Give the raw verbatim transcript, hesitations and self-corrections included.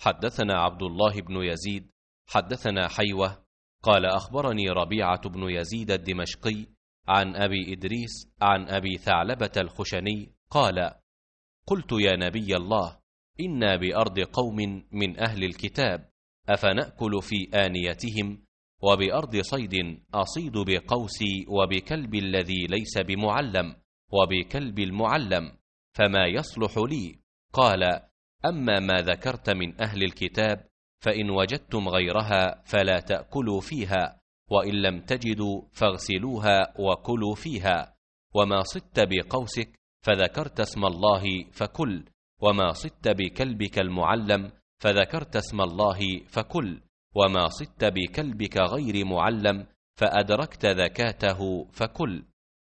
حدثنا عبد الله بن يزيد حدثنا حيوة قال أخبرني ربيعة بن يزيد الدمشقي عن أبي إدريس عن أبي ثعلبة الخشني قال: قلت يا نبي الله، إنا بأرض قوم من أهل الكتاب، أفنأكل في آنيتهم؟ وبأرض صيد أصيد بقوسي وبكلب الذي ليس بمعلم وبكلب المعلم، فما يصلح لي؟ قال: أما ما ذكرت من أهل الكتاب فإن وجدتم غيرها فلا تأكلوا فيها، وإن لم تجدوا فاغسلوها وكلوا فيها. وما صدت بقوسك فذكرت اسم الله فكل، وما صدت بكلبك المعلم فذكرت اسم الله فكل، وما صدت بكلبك غير معلم فأدركت ذكاته فكل.